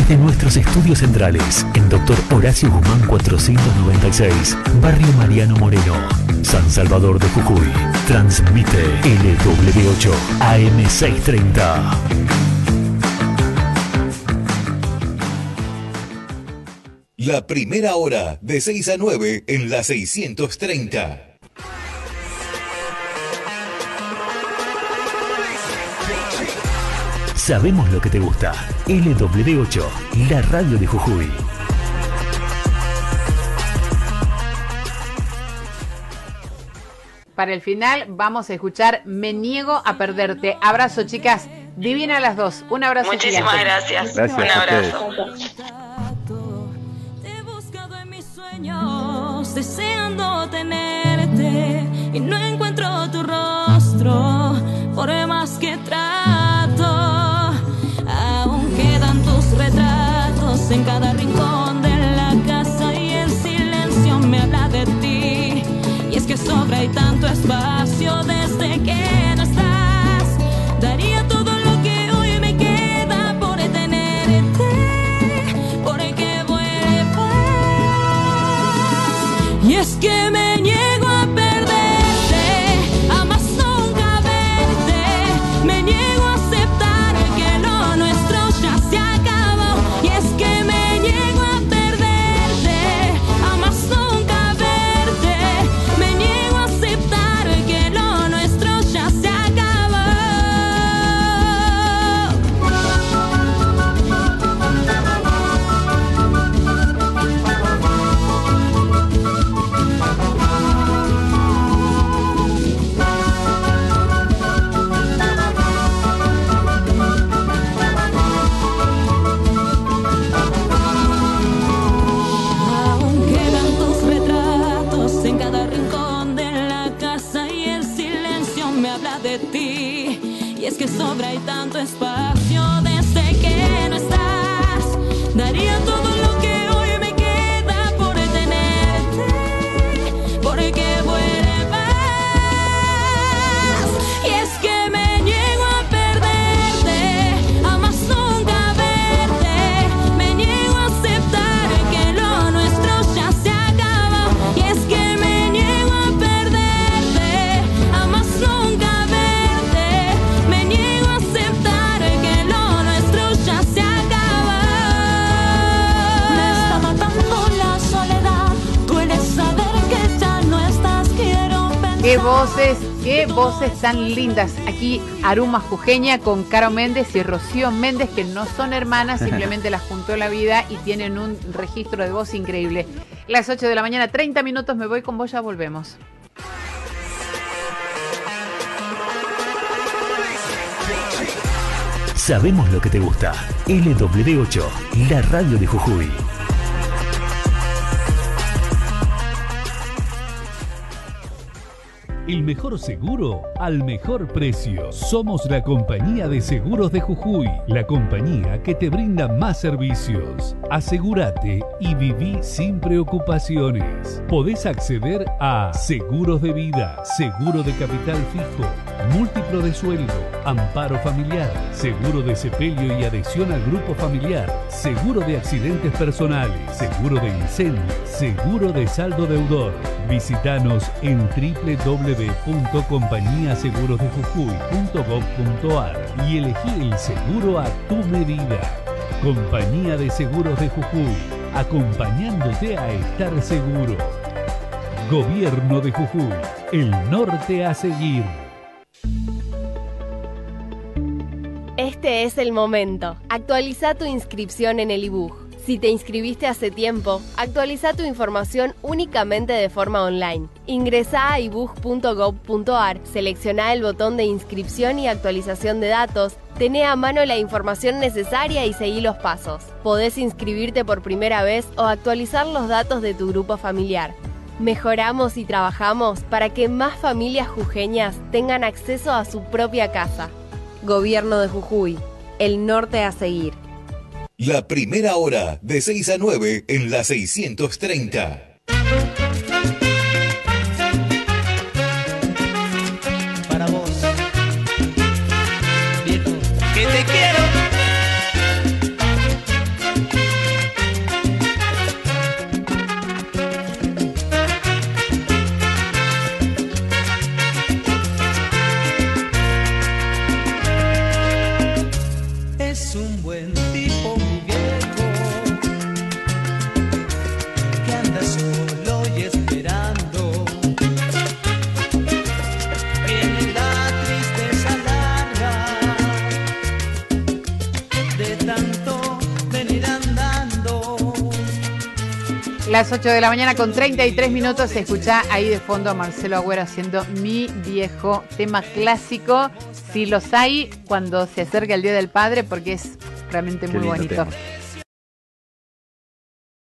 Desde nuestros estudios centrales, en Dr. Horacio Guzmán 496, Barrio Mariano Moreno, San Salvador de Jujuy. Transmite LW8 AM630. La primera hora, de 6 a 9, en la 630. Sabemos lo que te gusta. LW8, la radio de Jujuy. Para el final vamos a escuchar Me niego a perderte. Abrazo, chicas. Divina las dos. Un abrazo. Muchísimas gracias. Un abrazo. Te he buscado en mis sueños, deseando tenerte, y no encuentro tu rostro, por más que trato. Aún quedan tus retratos en cada rincón de la casa, y el silencio me habla de ti. Y es que sobra y tanto espacio desde que no estás. Daría todo lo que hoy me queda por tenerte, porque vuelvas. Y es que me niego a perderte, a más nunca verte. Me niego a aceptar que lo nuestro ya se acabó. Y es que me niego a perderte, a más nunca verte. Me niego a aceptar que lo nuestro ya se acabó. Aún quedan tus retratos en cada rincón de la casa, y el silencio me habla de ti. Y es que sobra y tanto espacio desde que no estás. Daría todo lo que hoy me queda por tenerte, porque vuelvas. Y es que me niego a perderte, a más nunca verte. Me niego a aceptar que lo nuestro ya se acabó. Y es que me niego a perderte, a más nunca verte. Me niego a aceptar que lo nuestro ya se acabó. Me está matando la soledad, duele saber que ya no estás. Quiero pensar. Qué voces tan lindas. Aquí Aruma Jujeña con Caro Méndez y Rocío Méndez, que no son hermanas, simplemente las juntó la vida y tienen un registro de voz increíble. Las 8 de la mañana, 30 minutos, me voy con vos, ya volvemos. Sabemos lo que te gusta. LW8, la radio de Jujuy. El mejor seguro al mejor precio. Somos la compañía de seguros de Jujuy, la compañía que te brinda más servicios. Asegúrate y viví sin preocupaciones. Podés acceder a seguros de vida, seguro de capital fijo, múltiplo de sueldo, amparo familiar, seguro de sepelio y adhesión al grupo familiar, seguro de accidentes personales, seguro de incendio, seguro de saldo deudor. Visítanos en www.compañiasegurosdejujuy.gov.ar y elegí el seguro a tu medida. Compañía de Seguros de Jujuy, acompañándote a estar seguro. Gobierno de Jujuy, el norte a seguir. Este es el momento. Actualiza tu inscripción en el IBUJ. Si te inscribiste hace tiempo, actualiza tu información únicamente de forma online. Ingresá a ibuj.gov.ar, selecciona el botón de inscripción y actualización de datos, tené a mano la información necesaria y seguí los pasos. Podés inscribirte por primera vez o actualizar los datos de tu grupo familiar. Mejoramos y trabajamos para que más familias jujeñas tengan acceso a su propia casa. Gobierno de Jujuy, el norte a seguir. La primera hora, de 6 a 9, en la 630. Para vos, viejo, que te quiero. Las 8 de la mañana con 33 minutos. Se escucha ahí de fondo a Marcelo Agüero haciendo Mi Viejo, tema clásico. Si los hay cuando se acerca el Día del Padre, porque es realmente muy bonito. Tema.